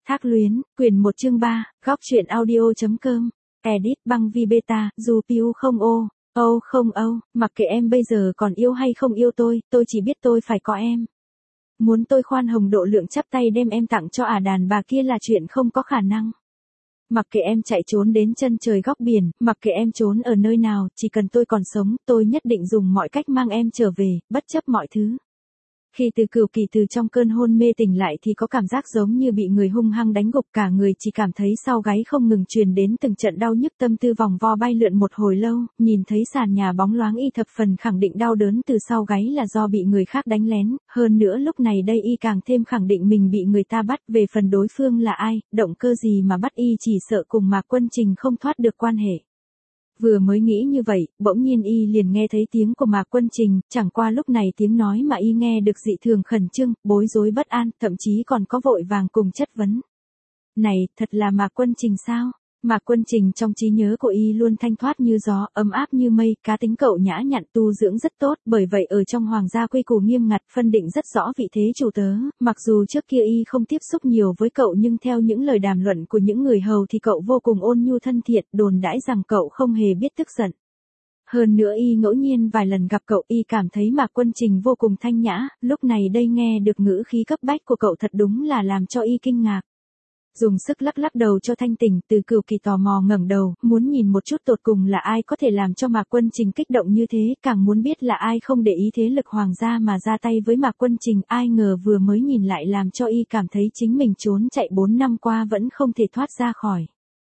Thác luyến, quyển 1 chương 3, góc truyện audio.com, edit băng vi beta, dù piu không ô, không mặc kệ em bây giờ còn yêu hay không yêu tôi chỉ biết tôi phải có em. Muốn tôi khoan hồng độ lượng chắp tay đem em tặng cho đàn bà kia là chuyện không có khả năng. Mặc kệ em chạy trốn đến chân trời góc biển, mặc kệ em trốn ở nơi nào, chỉ cần tôi còn sống, tôi nhất định dùng mọi cách mang em trở về, bất chấp mọi thứ. Khi Từ Cửu Kỳ từ trong cơn hôn mê tỉnh lại thì có cảm giác giống như bị người hung hăng đánh gục, cả người chỉ cảm thấy sau gáy không ngừng truyền đến từng trận đau nhức, tâm tư vòng vo bay lượn một hồi lâu, nhìn thấy sàn nhà bóng loáng y thập phần khẳng định đau đớn từ sau gáy là do bị người khác đánh lén, hơn nữa lúc này đây y càng thêm khẳng định mình bị người ta bắt, về phần đối phương là ai, động cơ gì mà bắt y, chỉ sợ cùng Mạc Quân Trình không thoát được quan hệ. Vừa mới nghĩ như vậy, bỗng nhiên y liền nghe thấy tiếng của Mạc Quân Trình, chẳng qua lúc này tiếng nói mà y nghe được dị thường khẩn trương, bối rối bất an, thậm chí còn có vội vàng cùng chất vấn. Này, thật là Mạc Quân Trình sao? Mạc Quân Trình trong trí nhớ của y luôn thanh thoát như gió, ấm áp như mây, cá tính cậu nhã nhặn, tu dưỡng rất tốt, bởi vậy ở trong hoàng gia quy củ nghiêm ngặt, phân định rất rõ vị thế chủ tớ, mặc dù trước kia y không tiếp xúc nhiều với cậu nhưng theo những lời đàm luận của những người hầu thì cậu vô cùng ôn nhu thân thiện, đồn đãi rằng cậu không hề biết tức giận. Hơn nữa y ngẫu nhiên vài lần gặp cậu, y cảm thấy Mạc Quân Trình vô cùng thanh nhã, lúc này đây nghe được ngữ khí cấp bách của cậu thật đúng là làm cho y kinh ngạc. Dùng sức lắc lắc đầu cho thanh tỉnh, Từ Cửu Kỳ tò mò ngẩng đầu, muốn nhìn một chút tột cùng là ai có thể làm cho Mạc Quân Trình kích động như thế, càng muốn biết là ai không để ý thế lực hoàng gia mà ra tay với Mạc Quân Trình, ai ngờ vừa mới nhìn lại làm cho y cảm thấy chính mình trốn chạy 4 năm qua vẫn không thể thoát ra khỏi.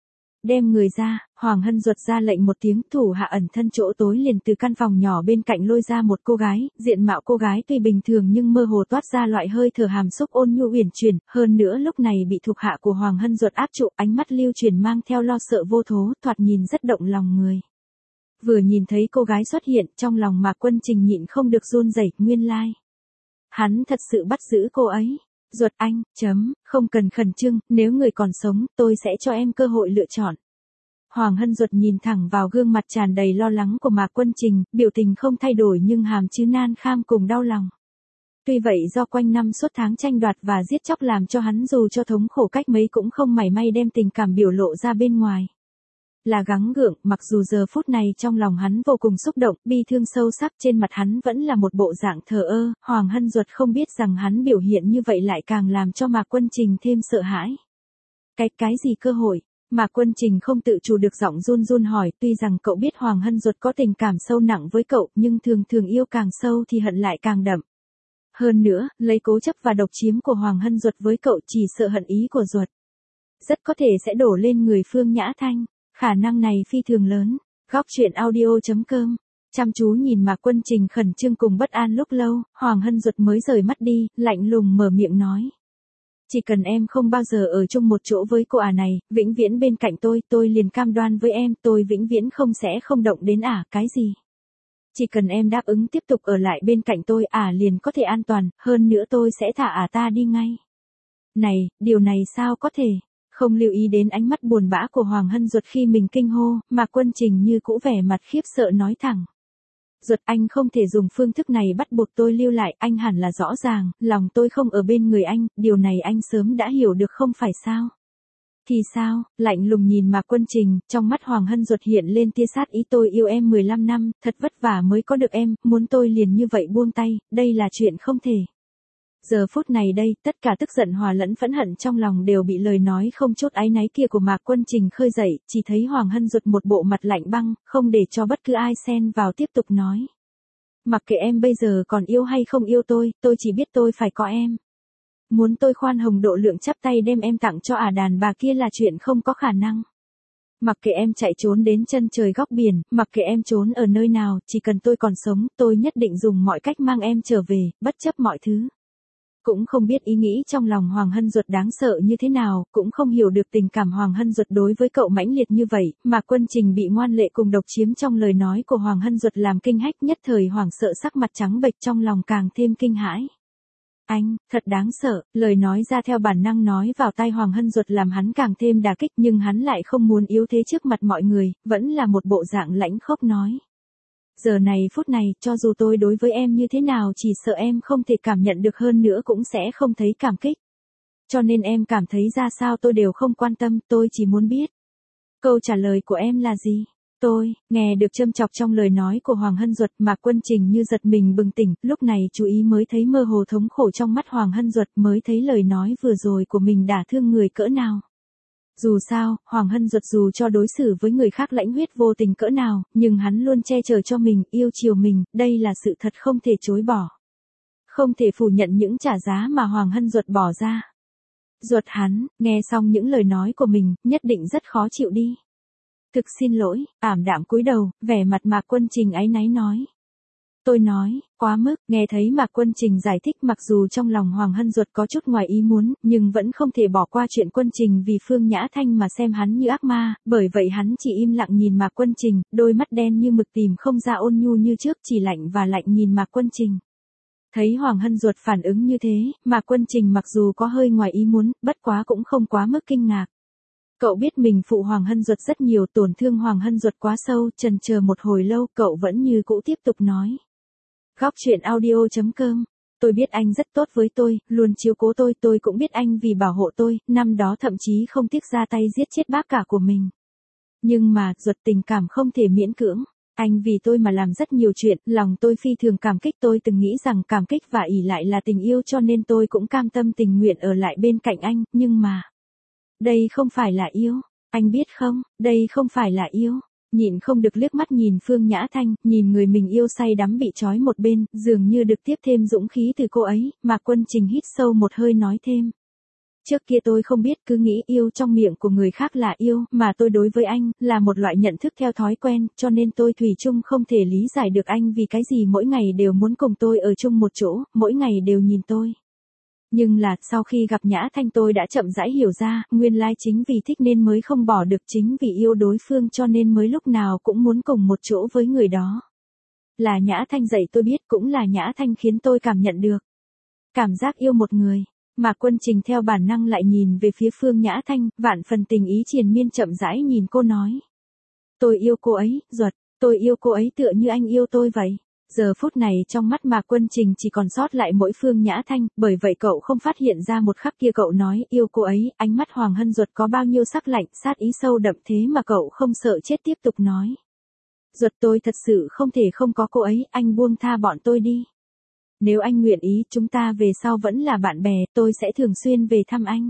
Đem người ra, Hoàng Hân Duật ra lệnh một tiếng, thủ hạ ẩn thân chỗ tối liền từ căn phòng nhỏ bên cạnh lôi ra một cô gái, diện mạo cô gái tuy bình thường nhưng mơ hồ toát ra loại hơi thở hàm xúc ôn nhu uyển chuyển, hơn nữa lúc này bị thuộc hạ của Hoàng Hân Duật áp trụ, ánh mắt lưu chuyển mang theo lo sợ vô thố, thoạt nhìn rất động lòng người. Vừa nhìn thấy cô gái xuất hiện, trong lòng Mạc Quân Trình nhịn không được run rẩy, nguyên lai. Hắn thật sự bắt giữ cô ấy. Duật anh, không cần khẩn trương, nếu người còn sống, tôi sẽ cho em cơ hội lựa chọn. Hoàng Hân Duật nhìn thẳng vào gương mặt tràn đầy lo lắng của Mạc Quân Trình, biểu tình không thay đổi nhưng hàm chứa nan kham cùng đau lòng. Tuy vậy do quanh năm suốt tháng tranh đoạt và giết chóc làm cho hắn dù cho thống khổ cách mấy cũng không mảy may đem tình cảm biểu lộ ra bên ngoài. Là gắng gượng, mặc dù giờ phút này trong lòng hắn vô cùng xúc động, bi thương sâu sắc, trên mặt hắn vẫn là một bộ dạng thờ ơ, Hoàng Hân Duật không biết rằng hắn biểu hiện như vậy lại càng làm cho Mạc Quân Trình thêm sợ hãi. Cái gì cơ hội? Mạc Quân Trình không tự chủ được giọng run run hỏi, tuy rằng cậu biết Hoàng Hân Duật có tình cảm sâu nặng với cậu, nhưng thường yêu càng sâu thì hận lại càng đậm. Hơn nữa, lấy cố chấp và độc chiếm của Hoàng Hân Duật với cậu chỉ sợ hận ý của Duật rất có thể sẽ đổ lên người Phương Nhã Thanh. Khả năng này phi thường lớn. Góc truyện audio.com. Chăm chú nhìn Mạc Quân Trình khẩn trương cùng bất an lúc lâu, Hoàng Hân Duật mới rời mắt đi, lạnh lùng mở miệng nói. Chỉ cần em không bao giờ ở chung một chỗ với cô này, vĩnh viễn bên cạnh tôi liền cam đoan với em, tôi vĩnh viễn sẽ không động đến cái gì. Chỉ cần em đáp ứng tiếp tục ở lại bên cạnh tôi, liền có thể an toàn, hơn nữa tôi sẽ thả ta đi ngay. Này, điều này sao có thể? Không lưu ý đến ánh mắt buồn bã của Hoàng Hân Duật khi mình kinh hô, Mạc Quân Trình như cũ vẻ mặt khiếp sợ nói thẳng. Duật anh không thể dùng phương thức này bắt buộc tôi lưu lại, anh hẳn là rõ ràng, lòng tôi không ở bên người anh, điều này anh sớm đã hiểu được không phải sao? Thì sao? Lạnh lùng nhìn Mạc Quân Trình, trong mắt Hoàng Hân Duật hiện lên tia sát ý, tôi yêu em 15 năm, thật vất vả mới có được em, muốn tôi liền như vậy buông tay, đây là chuyện không thể. Giờ phút này đây, tất cả tức giận hòa lẫn phẫn hận trong lòng đều bị lời nói không chút áy náy kia của Mạc Quân Trình khơi dậy, chỉ thấy Hoàng Hân Duật một bộ mặt lạnh băng, không để cho bất cứ ai xen vào tiếp tục nói. Mặc kệ em bây giờ còn yêu hay không yêu tôi chỉ biết tôi phải có em. Muốn tôi khoan hồng độ lượng chắp tay đem em tặng cho đàn bà kia là chuyện không có khả năng. Mặc kệ em chạy trốn đến chân trời góc biển, mặc kệ em trốn ở nơi nào, chỉ cần tôi còn sống, tôi nhất định dùng mọi cách mang em trở về, bất chấp mọi thứ. Cũng không biết ý nghĩ trong lòng Hoàng Hân Duật đáng sợ như thế nào, cũng không hiểu được tình cảm Hoàng Hân Duật đối với cậu mãnh liệt như vậy, mà Quân Trình bị ngoan lệ cùng độc chiếm trong lời nói của Hoàng Hân Duật làm kinh hách, nhất thời hoảng sợ sắc mặt trắng bệch, trong lòng càng thêm kinh hãi. Anh, thật đáng sợ, lời nói ra theo bản năng nói vào tai Hoàng Hân Duật làm hắn càng thêm đả kích, nhưng hắn lại không muốn yếu thế trước mặt mọi người, vẫn là một bộ dạng lãnh khốc nói. Giờ này phút này, cho dù tôi đối với em như thế nào chỉ sợ em không thể cảm nhận được, hơn nữa cũng sẽ không thấy cảm kích. Cho nên em cảm thấy ra sao tôi đều không quan tâm, tôi chỉ muốn biết. Câu trả lời của em là gì? Tôi, nghe được châm chọc trong lời nói của Hoàng Hân Duật, Mạc Quân Trình như giật mình bừng tỉnh, lúc này chú ý mới thấy mơ hồ thống khổ trong mắt Hoàng Hân Duật, mới thấy lời nói vừa rồi của mình đả thương người cỡ nào. Dù sao, Hoàng Hân Duật dù cho đối xử với người khác lãnh huyết vô tình cỡ nào, nhưng hắn luôn che chở cho mình, yêu chiều mình, đây là sự thật không thể chối bỏ. Không thể phủ nhận những trả giá mà Hoàng Hân Duật bỏ ra. Duật hắn, nghe xong những lời nói của mình, nhất định rất khó chịu đi. Thực xin lỗi, ảm đạm cúi đầu, vẻ mặt Mạc Quân Trình áy náy nói. Tôi nói, quá mức, nghe thấy Mạc Quân Trình giải thích mặc dù trong lòng Hoàng Hân Duật có chút ngoài ý muốn, nhưng vẫn không thể bỏ qua chuyện Quân Trình vì Phương Nhã Thanh mà xem hắn như ác ma, bởi vậy hắn chỉ im lặng nhìn Mạc Quân Trình, đôi mắt đen như mực tìm không ra ôn nhu như trước, chỉ lạnh và lạnh nhìn Mạc Quân Trình. Thấy Hoàng Hân Duật phản ứng như thế, Mạc Quân Trình mặc dù có hơi ngoài ý muốn, bất quá cũng không quá mức kinh ngạc. Cậu biết mình phụ Hoàng Hân Duật rất nhiều, tổn thương Hoàng Hân Duật quá sâu, chần chờ một hồi lâu, cậu vẫn như cũ tiếp tục nói. Góc truyện audio.com. Tôi biết anh rất tốt với tôi, luôn chiếu cố tôi cũng biết anh vì bảo hộ tôi, năm đó thậm chí không tiếc ra tay giết chết bác cả của mình. Nhưng mà, Duật tình cảm không thể miễn cưỡng. Anh vì tôi mà làm rất nhiều chuyện, lòng tôi phi thường cảm kích, tôi từng nghĩ rằng cảm kích và ỷ lại là tình yêu cho nên tôi cũng cam tâm tình nguyện ở lại bên cạnh anh, nhưng mà... Đây không phải là yêu, anh biết không, đây không phải là yêu. Nhịn không được liếc mắt nhìn Phương Nhã Thanh, nhìn người mình yêu say đắm bị trói một bên, dường như được tiếp thêm dũng khí từ cô ấy, Mạc Quân Trình hít sâu một hơi nói thêm. Trước kia tôi không biết, cứ nghĩ yêu trong miệng của người khác là yêu, mà tôi đối với anh, là một loại nhận thức theo thói quen, cho nên tôi thủy chung không thể lý giải được anh vì cái gì mỗi ngày đều muốn cùng tôi ở chung một chỗ, mỗi ngày đều nhìn tôi. Nhưng là, sau khi gặp Nhã Thanh tôi đã chậm rãi hiểu ra, nguyên lai chính vì thích nên mới không bỏ được, chính vì yêu đối phương cho nên mới lúc nào cũng muốn cùng một chỗ với người đó. Là Nhã Thanh dạy tôi biết, cũng là Nhã Thanh khiến tôi cảm nhận được. Cảm giác yêu một người. Mạc Quân Trình theo bản năng lại nhìn về phía Phương Nhã Thanh, vạn phần tình ý triền miên chậm rãi nhìn cô nói. Tôi yêu cô ấy, Duật, tôi yêu cô ấy tựa như anh yêu tôi vậy. Giờ phút này trong mắt Mạc Quân Trình chỉ còn sót lại mỗi Phương Nhã Thanh, bởi vậy cậu không phát hiện ra một khắc kia cậu nói yêu cô ấy, ánh mắt Hoàng Hân Duật có bao nhiêu sắc lạnh, sát ý sâu đậm thế mà cậu không sợ chết tiếp tục nói. Duật tôi thật sự không thể không có cô ấy, anh buông tha bọn tôi đi. Nếu anh nguyện ý, chúng ta về sau vẫn là bạn bè, tôi sẽ thường xuyên về thăm anh.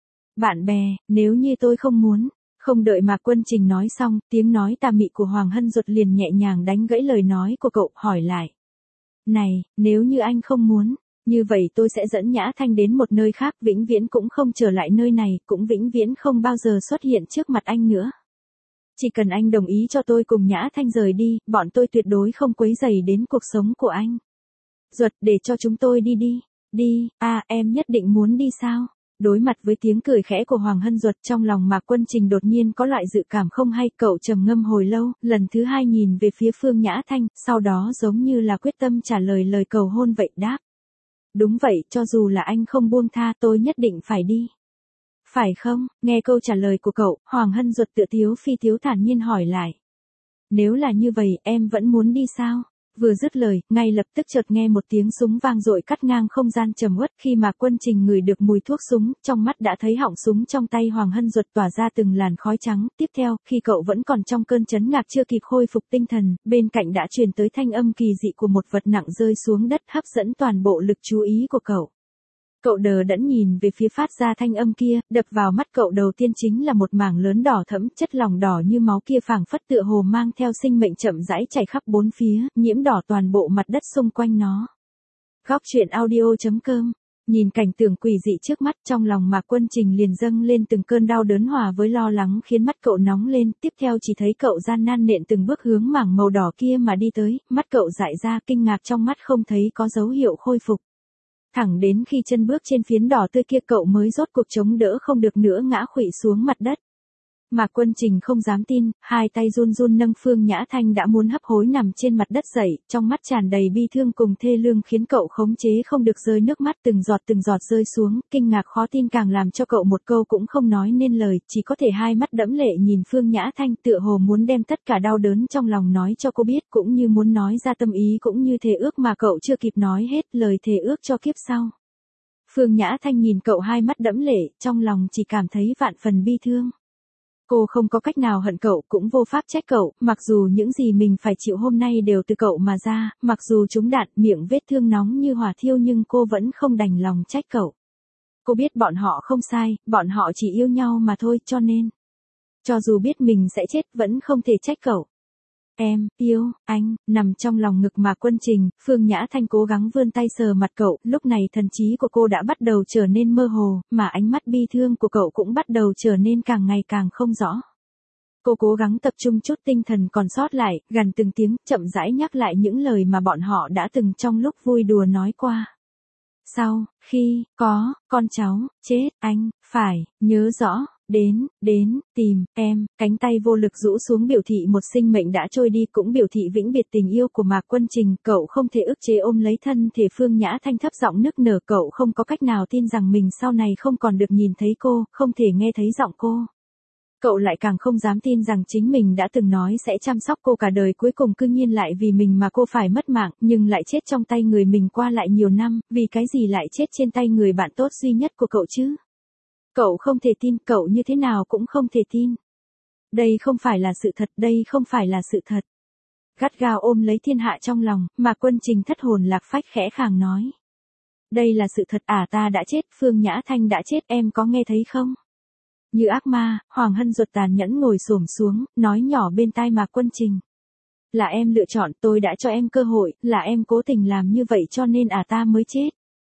Bạn bè, nếu như tôi không muốn. Không đợi Mạc Quân Trình nói xong, tiếng nói tà mị của Hoàng Hân Duật liền nhẹ nhàng đánh gãy lời nói của cậu, hỏi lại. Này, nếu như anh không muốn, như vậy tôi sẽ dẫn Nhã Thanh đến một nơi khác, vĩnh viễn cũng không trở lại nơi này, cũng vĩnh viễn không bao giờ xuất hiện trước mặt anh nữa. Chỉ cần anh đồng ý cho tôi cùng Nhã Thanh rời đi, bọn tôi tuyệt đối không quấy rầy đến cuộc sống của anh. Duật, để cho chúng tôi đi đi. Đi, em nhất định muốn đi sao? Đối mặt với tiếng cười khẽ của Hoàng Hân Duật, trong lòng Mạc Quân Trình đột nhiên có loại dự cảm không hay, cậu trầm ngâm hồi lâu, lần thứ hai nhìn về phía Phương Nhã Thanh, sau đó giống như là quyết tâm trả lời lời cầu hôn vậy, đáp. Đúng vậy, cho dù là anh không buông tha, tôi nhất định phải đi. Phải không? Nghe câu trả lời của cậu, Hoàng Hân Duật tựa thiếu phi thiếu thản nhiên hỏi lại. Nếu là như vậy, em vẫn muốn đi sao? Vừa dứt lời, ngay lập tức chợt nghe một tiếng súng vang dội cắt ngang không gian trầm uất, khi mà Quân Trình ngửi được mùi thuốc súng, trong mắt đã thấy họng súng trong tay Hoàng Hân Duật tỏa ra từng làn khói trắng, tiếp theo, khi cậu vẫn còn trong cơn chấn ngạc chưa kịp khôi phục tinh thần, bên cạnh đã truyền tới thanh âm kỳ dị của một vật nặng rơi xuống đất hấp dẫn toàn bộ lực chú ý của cậu. Cậu đờ đẫn nhìn về phía phát ra thanh âm kia, đập vào mắt cậu đầu tiên chính là một mảng lớn đỏ thẫm, chất lỏng đỏ như máu kia phảng phất tựa hồ mang theo sinh mệnh chậm rãi chảy khắp bốn phía, nhiễm đỏ toàn bộ mặt đất xung quanh nó. Góc truyện audio.com. Nhìn cảnh tượng quỷ dị trước mắt, trong lòng Mạc Quân Trình liền dâng lên từng cơn đau đớn hòa với lo lắng khiến mắt cậu nóng lên, tiếp theo chỉ thấy cậu gian nan nện từng bước hướng mảng màu đỏ kia mà đi tới, mắt cậu dại ra, kinh ngạc trong mắt không thấy có dấu hiệu khôi phục. Thẳng đến khi chân bước trên phiến đỏ tươi kia cậu mới rốt cuộc chống đỡ không được nữa ngã khuỵu xuống mặt đất. Mạc Quân Trình không dám tin, hai tay run run nâng Phương Nhã Thanh đã muốn hấp hối nằm trên mặt đất dậy, trong mắt tràn đầy bi thương cùng thê lương khiến cậu khống chế không được rơi nước mắt từng giọt rơi xuống, kinh ngạc khó tin càng làm cho cậu một câu cũng không nói nên lời, chỉ có thể hai mắt đẫm lệ nhìn Phương Nhã Thanh tựa hồ muốn đem tất cả đau đớn trong lòng nói cho cô biết, cũng như muốn nói ra tâm ý cũng như thề ước mà cậu chưa kịp nói hết, lời thề ước cho kiếp sau. Phương Nhã Thanh nhìn cậu hai mắt đẫm lệ, trong lòng chỉ cảm thấy vạn phần bi thương. Cô không có cách nào hận cậu, cũng vô pháp trách cậu, mặc dù những gì mình phải chịu hôm nay đều từ cậu mà ra, mặc dù trúng đạn, miệng vết thương nóng như hỏa thiêu nhưng cô vẫn không đành lòng trách cậu. Cô biết bọn họ không sai, bọn họ chỉ yêu nhau mà thôi, cho nên, cho dù biết mình sẽ chết vẫn không thể trách cậu. Em, yêu, anh, nằm trong lòng ngực Mạc Quân Trình, Phương Nhã Thanh cố gắng vươn tay sờ mặt cậu, lúc này thần trí của cô đã bắt đầu trở nên mơ hồ, mà ánh mắt bi thương của cậu cũng bắt đầu trở nên càng ngày càng không rõ. Cô cố gắng tập trung chút tinh thần còn sót lại, gần từng tiếng, chậm rãi nhắc lại những lời mà bọn họ đã từng trong lúc vui đùa nói qua. Sau, khi, có, con cháu, chết, anh, phải, nhớ rõ. Đến, tìm, em, cánh tay vô lực rũ xuống biểu thị một sinh mệnh đã trôi đi cũng biểu thị vĩnh biệt tình yêu của Mạc Quân Trình, cậu không thể ức chế ôm lấy thân thể Phương Nhã Thanh thấp giọng nức nở, cậu không có cách nào tin rằng mình sau này không còn được nhìn thấy cô, không thể nghe thấy giọng cô. Cậu lại càng không dám tin rằng chính mình đã từng nói sẽ chăm sóc cô cả đời cuối cùng cư nhiên lại vì mình mà cô phải mất mạng, nhưng lại chết trong tay người mình qua lại nhiều năm, vì cái gì lại chết trên tay người bạn tốt duy nhất của cậu chứ? Cậu không thể tin, cậu như thế nào cũng không thể tin. Đây không phải là sự thật, đây không phải là sự thật. Gắt gao ôm lấy thiên hạ trong lòng, Mạc Quân Trình thất hồn lạc phách khẽ khàng nói. Đây là sự thật, ta đã chết, Phương Nhã Thanh đã chết, em có nghe thấy không? Như ác ma, Hoàng Hân ruột tàn nhẫn ngồi xổm xuống, nói nhỏ bên tai Mạc Quân Trình. Là em lựa chọn, tôi đã cho em cơ hội, là em cố tình làm như vậy cho nên ta mới chết.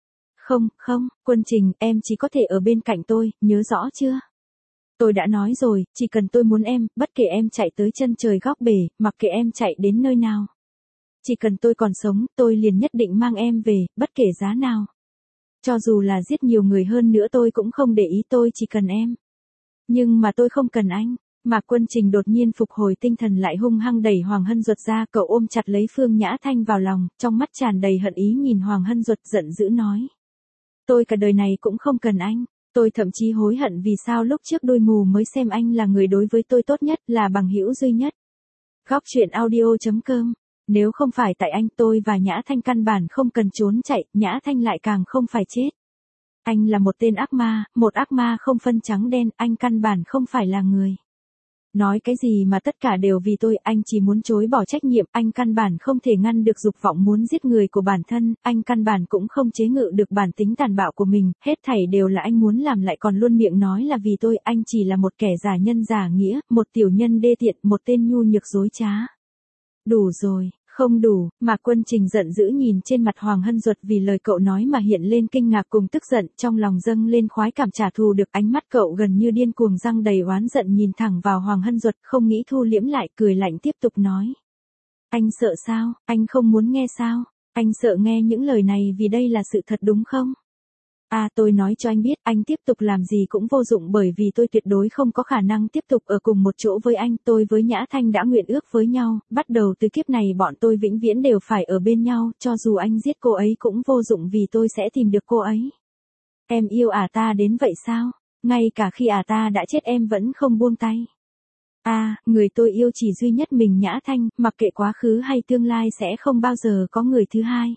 Không, Quân Trình, em chỉ có thể ở bên cạnh tôi, nhớ rõ chưa? Tôi đã nói rồi, chỉ cần tôi muốn em, bất kể em chạy tới chân trời góc bể, mặc kệ em chạy đến nơi nào. Chỉ cần tôi còn sống, tôi liền nhất định mang em về, bất kể giá nào. Cho dù là giết nhiều người hơn nữa tôi cũng không để ý, tôi chỉ cần em. Nhưng mà tôi không cần anh. Mạc Quân Trình đột nhiên phục hồi tinh thần lại hung hăng đẩy Hoàng Hân Duật ra, cậu ôm chặt lấy Phương Nhã Thanh vào lòng, trong mắt tràn đầy hận ý nhìn Hoàng Hân Duật giận dữ nói. Tôi cả đời này cũng không cần anh, tôi thậm chí hối hận vì sao lúc trước đôi mù mới xem anh là người đối với tôi tốt nhất, là bằng hữu duy nhất. Góc truyện audio.com. Nếu không phải tại anh, tôi và Nhã Thanh căn bản không cần trốn chạy, Nhã Thanh lại càng không phải chết. Anh là một tên ác ma, một ác ma không phân trắng đen, anh căn bản không phải là người. Nói cái gì mà tất cả đều vì tôi, anh chỉ muốn chối bỏ trách nhiệm, anh căn bản không thể ngăn được dục vọng muốn giết người của bản thân, anh căn bản cũng không chế ngự được bản tính tàn bạo của mình, hết thảy đều là anh muốn làm lại còn luôn miệng nói là vì tôi, anh chỉ là một kẻ giả nhân giả nghĩa, một tiểu nhân đê tiện, một tên nhu nhược dối trá. Đủ rồi. Không đủ, Mạc Quân Trình giận dữ nhìn trên mặt Hoàng Hân Duật vì lời cậu nói mà hiện lên kinh ngạc cùng tức giận, trong lòng dâng lên khoái cảm trả thù được, ánh mắt cậu gần như điên cuồng răng đầy oán giận nhìn thẳng vào Hoàng Hân Duật, không nghĩ thu liễm lại, cười lạnh tiếp tục nói. Anh sợ sao, anh không muốn nghe sao, anh sợ nghe những lời này vì đây là sự thật đúng không? Tôi nói cho anh biết, anh tiếp tục làm gì cũng vô dụng bởi vì tôi tuyệt đối không có khả năng tiếp tục ở cùng một chỗ với anh, tôi với Nhã Thanh đã nguyện ước với nhau, bắt đầu từ kiếp này bọn tôi vĩnh viễn đều phải ở bên nhau, cho dù anh giết cô ấy cũng vô dụng vì tôi sẽ tìm được cô ấy. Em yêu ta đến vậy sao? Ngay cả khi ta đã chết em vẫn không buông tay. Người tôi yêu chỉ duy nhất mình Nhã Thanh, mặc kệ quá khứ hay tương lai sẽ không bao giờ có người thứ hai.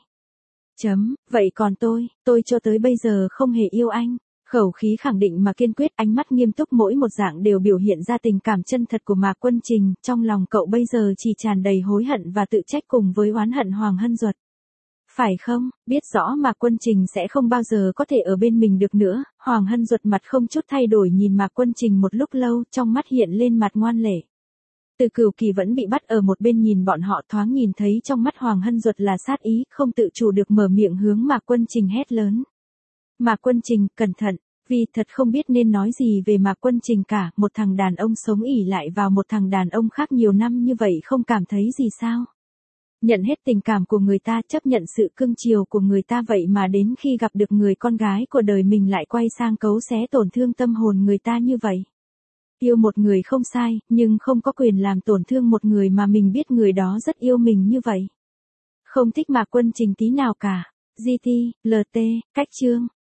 Vậy còn tôi cho tới bây giờ không hề yêu anh. Khẩu khí khẳng định mà kiên quyết, ánh mắt nghiêm túc mỗi một dạng đều biểu hiện ra tình cảm chân thật của Mạc Quân Trình, trong lòng cậu bây giờ chỉ tràn đầy hối hận và tự trách cùng với oán hận Hoàng Hân Duật. Phải không, biết rõ Mạc Quân Trình sẽ không bao giờ có thể ở bên mình được nữa, Hoàng Hân Duật mặt không chút thay đổi nhìn Mạc Quân Trình một lúc lâu, trong mắt hiện lên mặt ngoan lệ. Từ Cửu Kỳ vẫn bị bắt ở một bên nhìn bọn họ, thoáng nhìn thấy trong mắt Hoàng Hân Duật là sát ý, không tự chủ được mở miệng hướng Mạc Quân Trình hét lớn. Mạc Quân Trình, cẩn thận, vì thật không biết nên nói gì về Mạc Quân Trình cả, một thằng đàn ông sống ỷ lại vào một thằng đàn ông khác nhiều năm như vậy không cảm thấy gì sao? Nhận hết tình cảm của người ta, chấp nhận sự cưng chiều của người ta, vậy mà đến khi gặp được người con gái của đời mình lại quay sang cấu xé tổn thương tâm hồn người ta như vậy. Yêu một người không sai, nhưng không có quyền làm tổn thương một người mà mình biết người đó rất yêu mình như vậy. Không thích Mạc Quân Trình tí nào cả. GT, LT, cách chương.